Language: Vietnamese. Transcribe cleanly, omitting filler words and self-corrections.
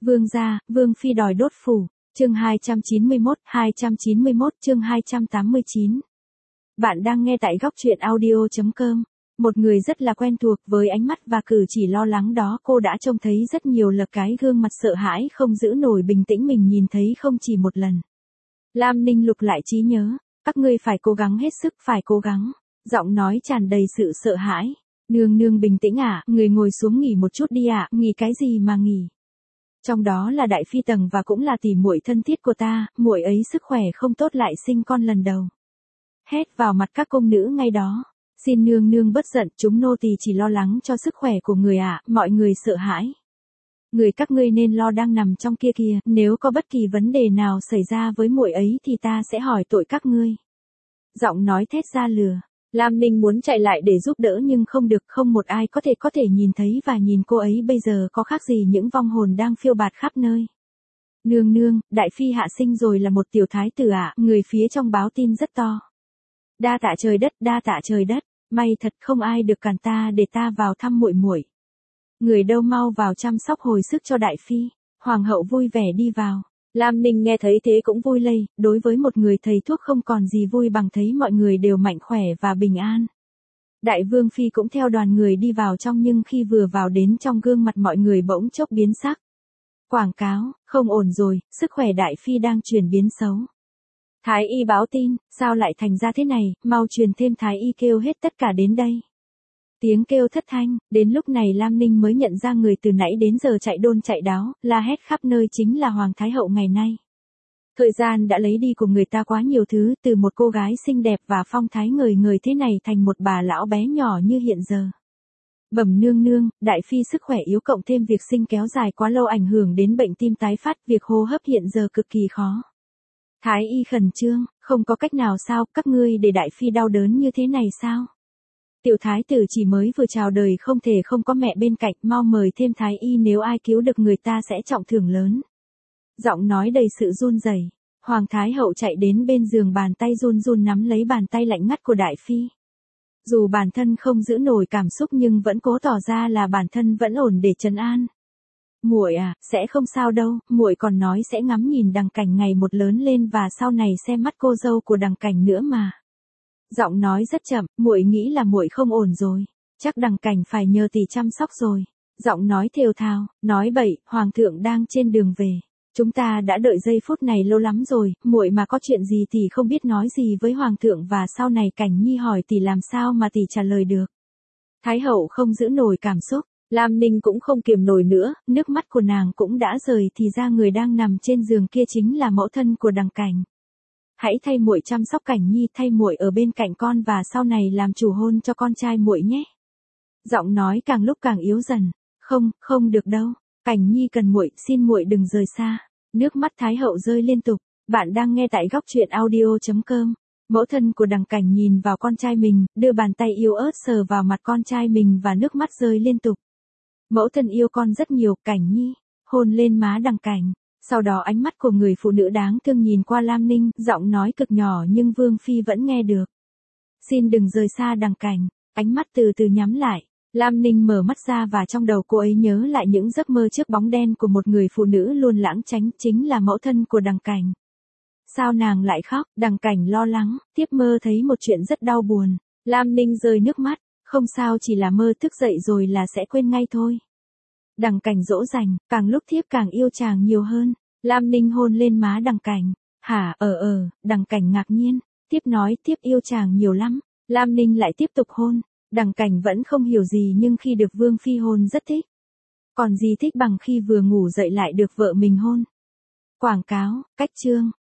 Vương gia, Vương phi đòi đốt phủ. Chương 291 chương 289. Bạn đang nghe tại góc truyện audio.com. Một người rất là quen thuộc với ánh mắt và cử chỉ lo lắng đó, cô đã trông thấy rất nhiều lần cái gương mặt sợ hãi không giữ nổi bình tĩnh mình nhìn thấy không chỉ một lần. Lam Ninh lục lại trí nhớ, các ngươi phải cố gắng hết sức, phải cố gắng. Giọng nói tràn đầy sự sợ hãi. Nương nương bình tĩnh ạ, người ngồi xuống nghỉ một chút đi ạ, nghỉ cái gì mà nghỉ. Trong đó là đại phi tầng và cũng là tỷ muội thân thiết của ta, muội ấy sức khỏe không tốt lại sinh con lần đầu. Hét vào mặt các công nữ ngay đó. Xin nương nương bất giận, chúng nô tỳ chỉ lo lắng cho sức khỏe của người ạ, mọi người sợ hãi. Người các ngươi nên lo đang nằm trong kia kìa, nếu có bất kỳ vấn đề nào xảy ra với muội ấy thì ta sẽ hỏi tội các ngươi. Giọng nói thét ra lừa. Lam Ninh muốn chạy lại để giúp đỡ nhưng không được, không một ai có thể nhìn thấy và nhìn cô ấy bây giờ có khác gì những vong hồn đang phiêu bạt khắp nơi. Nương nương, đại phi hạ sinh rồi là một tiểu thái tử ạ, người phía trong báo tin rất to. Đa tạ trời đất, đa tạ trời đất, may thật không ai được cản ta để ta vào thăm muội muội. Người đâu mau vào chăm sóc hồi sức cho đại phi. Hoàng hậu vui vẻ đi vào. Lam Ninh nghe thấy thế cũng vui lây, đối với một người thầy thuốc không còn gì vui bằng thấy mọi người đều mạnh khỏe và bình an. Đại vương phi cũng theo đoàn người đi vào trong nhưng khi vừa vào đến trong gương mặt mọi người bỗng chốc biến sắc. Quảng cáo, không ổn rồi, sức khỏe đại phi đang chuyển biến xấu. Thái y báo tin, sao lại thành ra thế này, mau truyền thêm thái y kêu hết tất cả đến đây. Tiếng kêu thất thanh, đến lúc này Lam Ninh mới nhận ra người từ nãy đến giờ chạy đôn chạy đáo, la hét khắp nơi chính là Hoàng Thái Hậu ngày nay. Thời gian đã lấy đi của người ta quá nhiều thứ, từ một cô gái xinh đẹp và phong thái ngời ngời thế này thành một bà lão bé nhỏ như hiện giờ. Bẩm nương nương, đại phi sức khỏe yếu cộng thêm việc sinh kéo dài quá lâu ảnh hưởng đến bệnh tim tái phát, việc hô hấp hiện giờ cực kỳ khó. Thái y khẩn trương, không có cách nào sao, các ngươi để đại phi đau đớn như thế này sao? Tiểu thái tử chỉ mới vừa chào đời không thể không có mẹ bên cạnh, mau mời thêm thái y, nếu ai cứu được người ta sẽ trọng thưởng lớn. Giọng nói đầy sự run rẩy. Hoàng Thái Hậu chạy đến bên giường, bàn tay run run nắm lấy bàn tay lạnh ngắt của đại phi. Dù bản thân không giữ nổi cảm xúc nhưng vẫn cố tỏ ra là bản thân vẫn ổn để trấn an. Muội à, sẽ không sao đâu, muội còn nói sẽ ngắm nhìn Đằng Cảnh ngày một lớn lên và sau này xem mắt cô dâu của Đằng Cảnh nữa mà. Giọng nói rất chậm, muội nghĩ là muội không ổn rồi, chắc Đằng Cảnh phải nhờ tỷ chăm sóc rồi. Giọng nói thều thào, nói bậy, hoàng thượng đang trên đường về. Chúng ta đã đợi giây phút này lâu lắm rồi, muội mà có chuyện gì thì không biết nói gì với hoàng thượng và sau này Cảnh Nhi hỏi tỷ làm sao mà tỷ trả lời được. Thái hậu không giữ nổi cảm xúc, Lam Ninh cũng không kiềm nổi nữa, nước mắt của nàng cũng đã rơi, thì ra người đang nằm trên giường kia chính là mẫu thân của Đằng Cảnh. Hãy thay muội chăm sóc Cảnh Nhi, thay muội ở bên cạnh con và sau này làm chủ hôn cho con trai muội nhé. Giọng nói càng lúc càng yếu dần. Không được đâu. Cảnh Nhi cần muội, xin muội đừng rời xa. Nước mắt Thái hậu rơi liên tục. Bạn đang nghe tại góc truyện audio.com. Mẫu thân của Đằng Cảnh nhìn vào con trai mình, đưa bàn tay yếu ớt sờ vào mặt con trai mình và nước mắt rơi liên tục. Mẫu thân yêu con rất nhiều, Cảnh Nhi. Hôn lên má Đằng Cảnh. Sau đó ánh mắt của người phụ nữ đáng thương nhìn qua Lam Ninh, giọng nói cực nhỏ nhưng Vương Phi vẫn nghe được. Xin đừng rời xa Đằng Cảnh. Ánh mắt từ từ nhắm lại. Lam Ninh mở mắt ra và trong đầu cô ấy nhớ lại những giấc mơ trước bóng đen của một người phụ nữ luôn lãng tránh, chính là mẫu thân của Đằng Cảnh. Sao nàng lại khóc? Đằng Cảnh lo lắng, tiếp mơ thấy một chuyện rất đau buồn. Lam Ninh rơi nước mắt, không sao, chỉ là mơ, thức dậy rồi là sẽ quên ngay thôi. Đằng Cảnh dỗ dành, càng lúc thiếp càng yêu chàng nhiều hơn. Lam Ninh hôn lên má Đằng Cảnh. Hả? Đằng Cảnh ngạc nhiên, tiếp nói tiếp yêu chàng nhiều lắm. Lam Ninh lại tiếp tục hôn. Đằng Cảnh vẫn không hiểu gì nhưng khi được Vương Phi hôn rất thích. Còn gì thích bằng khi vừa ngủ dậy lại được vợ mình hôn. Quảng cáo, cách chương.